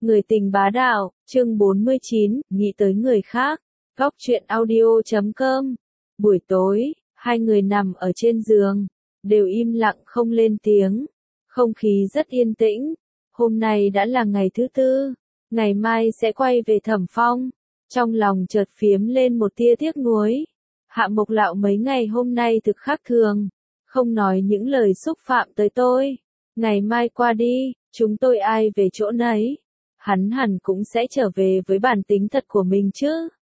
Người tình bá đạo, chương 49, nghĩ tới người khác. Góc truyện audio.com. Buổi tối, hai người nằm ở trên giường, đều im lặng không lên tiếng. Không khí rất yên tĩnh. Hôm nay đã là ngày thứ tư, ngày mai sẽ quay về Thẩm Phong. Trong lòng chợt phiếm lên một tia tiếc nuối. Hạ Mộc Lạo mấy ngày hôm nay thực khác thường, không nói những lời xúc phạm tới tôi. Ngày mai qua đi, chúng tôi ai về chỗ nấy. Hắn hẳn cũng sẽ trở về với bản tính thật của mình chứ.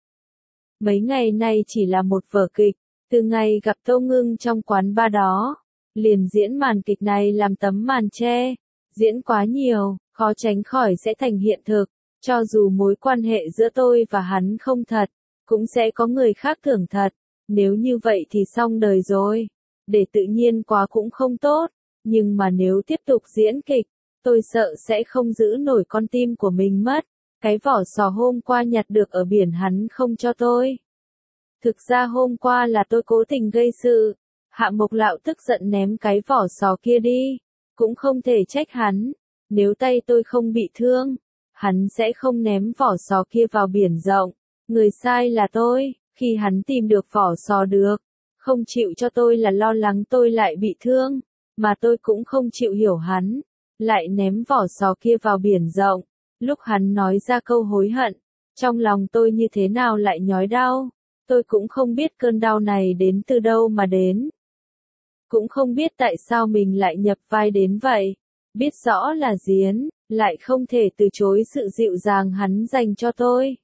Mấy ngày nay chỉ là một vở kịch, từ ngày gặp Tâu Ngưng trong quán bar đó, liền diễn màn kịch này làm tấm màn che. Diễn quá nhiều, khó tránh khỏi sẽ thành hiện thực. Cho dù mối quan hệ giữa tôi và hắn không thật, cũng sẽ có người khác tưởng thật. Nếu như vậy thì xong đời rồi. Để tự nhiên quá cũng không tốt. Nhưng mà nếu tiếp tục diễn kịch, tôi sợ sẽ không giữ nổi con tim của mình mất. Cái vỏ sò hôm qua nhặt được ở biển hắn không cho tôi. Thực ra hôm qua là tôi cố tình gây sự. Hạ Mộc Lạo tức giận ném cái vỏ sò kia đi. Cũng không thể trách hắn. Nếu tay tôi không bị thương, hắn sẽ không ném vỏ sò kia vào biển rộng. Người sai là tôi, khi hắn tìm được vỏ sò được. Không chịu cho tôi là lo lắng tôi lại bị thương. Mà tôi cũng không chịu hiểu hắn. Lại ném vỏ sò kia vào biển rộng. Lúc hắn nói ra câu hối hận, trong lòng tôi như thế nào lại nhói đau. Tôi cũng không biết cơn đau này đến từ đâu mà đến. Cũng không biết tại sao mình lại nhập vai đến vậy. Biết rõ là diễn, lại không thể từ chối sự dịu dàng hắn dành cho tôi.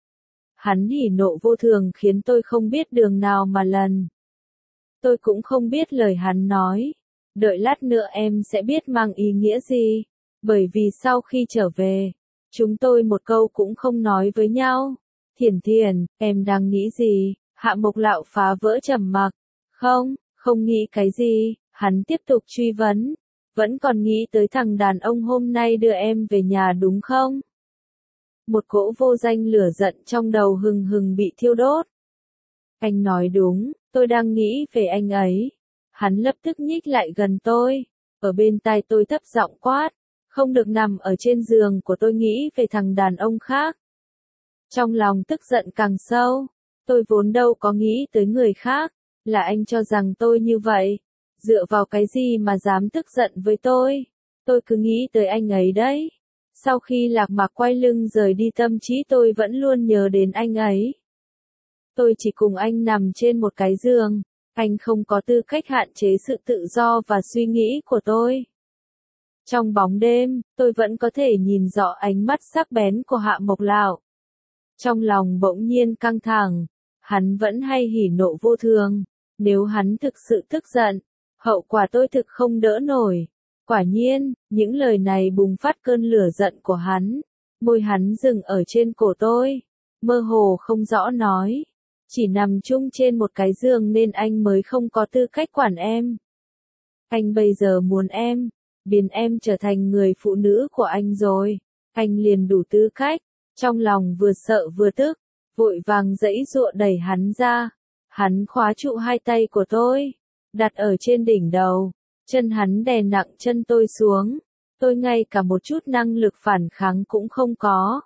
Hắn hỉ nộ vô thường khiến tôi không biết đường nào mà lần. Tôi cũng không biết lời hắn nói. Đợi lát nữa em sẽ biết mang ý nghĩa gì. Bởi vì sau khi trở về, chúng tôi một câu cũng không nói với nhau. Thiển Thiển, em đang nghĩ gì? Hạ Mộc Lạo phá vỡ trầm mặc. Không nghĩ cái gì. Hắn tiếp tục truy vấn. Vẫn còn nghĩ tới thằng đàn ông hôm nay đưa em về nhà đúng không? Một cỗ vô danh lửa giận trong đầu hừng hừng bị thiêu đốt. Anh nói đúng, tôi đang nghĩ về anh ấy. Hắn lập tức nhích lại gần tôi. Ở bên tai tôi thấp giọng quát. Không được nằm ở trên giường của tôi nghĩ về thằng đàn ông khác. Trong lòng tức giận càng sâu. Tôi vốn đâu có nghĩ tới người khác. Là anh cho rằng tôi như vậy. Dựa vào cái gì mà dám tức giận với tôi? Tôi cứ nghĩ tới anh ấy đấy. Sau khi Lạc Mạc quay lưng rời đi tâm trí tôi vẫn luôn nhớ đến anh ấy. Tôi chỉ cùng anh nằm trên một cái giường. Anh không có tư cách hạn chế sự tự do và suy nghĩ của tôi. Trong bóng đêm, tôi vẫn có thể nhìn rõ ánh mắt sắc bén của Hạ Mộc Lạo. Trong lòng bỗng nhiên căng thẳng. Hắn vẫn hay hỉ nộ vô thường. Nếu hắn thực sự tức giận, hậu quả tôi thực không đỡ nổi. Quả nhiên, những lời này bùng phát cơn lửa giận của hắn. Môi hắn dừng ở trên cổ tôi. Mơ hồ không rõ nói. Chỉ nằm chung trên một cái giường nên anh mới không có tư cách quản em. Anh bây giờ muốn em, biến em trở thành người phụ nữ của anh rồi. Anh liền đủ tư cách. Trong lòng vừa sợ vừa tức, vội vàng giãy giụa đẩy hắn ra. Hắn khóa trụ hai tay của tôi, đặt ở trên đỉnh đầu. Chân hắn đè nặng chân tôi xuống. Tôi ngay cả một chút năng lực phản kháng cũng không có.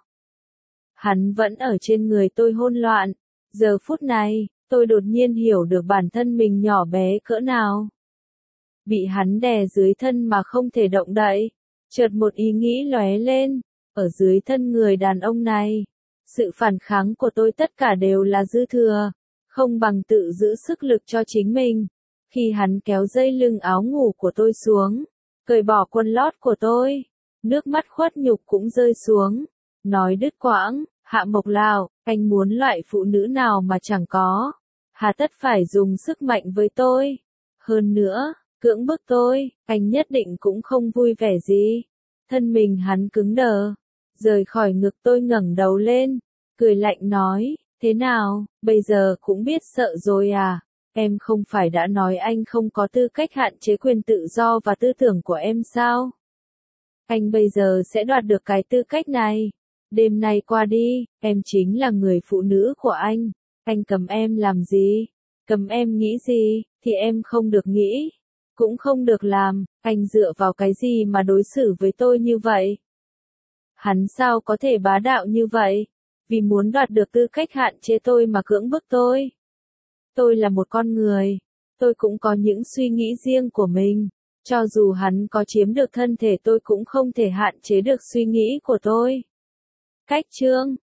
Hắn vẫn ở trên người tôi hôn loạn. Giờ phút này, tôi đột nhiên hiểu được bản thân mình nhỏ bé cỡ nào. Bị hắn đè dưới thân mà không thể động đậy. Chợt một ý nghĩ lóe lên. Ở dưới thân người đàn ông này, sự phản kháng của tôi tất cả đều là dư thừa. Không bằng tự giữ sức lực cho chính mình. Khi hắn kéo dây lưng áo ngủ của tôi xuống, cởi bỏ quần lót của tôi, nước mắt khuất nhục cũng rơi xuống. Nói đứt quãng, Hạ Mộc Lạo, anh muốn loại phụ nữ nào mà chẳng có. Hà tất phải dùng sức mạnh với tôi. Hơn nữa, cưỡng bức tôi, anh nhất định cũng không vui vẻ gì. Thân mình hắn cứng đờ, rời khỏi ngực tôi ngẩng đầu lên, cười lạnh nói, thế nào, bây giờ cũng biết sợ rồi à? Em không phải đã nói anh không có tư cách hạn chế quyền tự do và tư tưởng của em sao? Anh bây giờ sẽ đoạt được cái tư cách này. Đêm nay qua đi, em chính là người phụ nữ của anh. Anh cầm em làm gì? Cầm em nghĩ gì, thì em không được nghĩ. Cũng không được làm. Anh dựa vào cái gì mà đối xử với tôi như vậy? Hắn sao có thể bá đạo như vậy? Vì muốn đoạt được tư cách hạn chế tôi mà cưỡng bức tôi. Tôi là một con người. Tôi cũng có những suy nghĩ riêng của mình. Cho dù hắn có chiếm được thân thể tôi cũng không thể hạn chế được suy nghĩ của tôi. Cách chương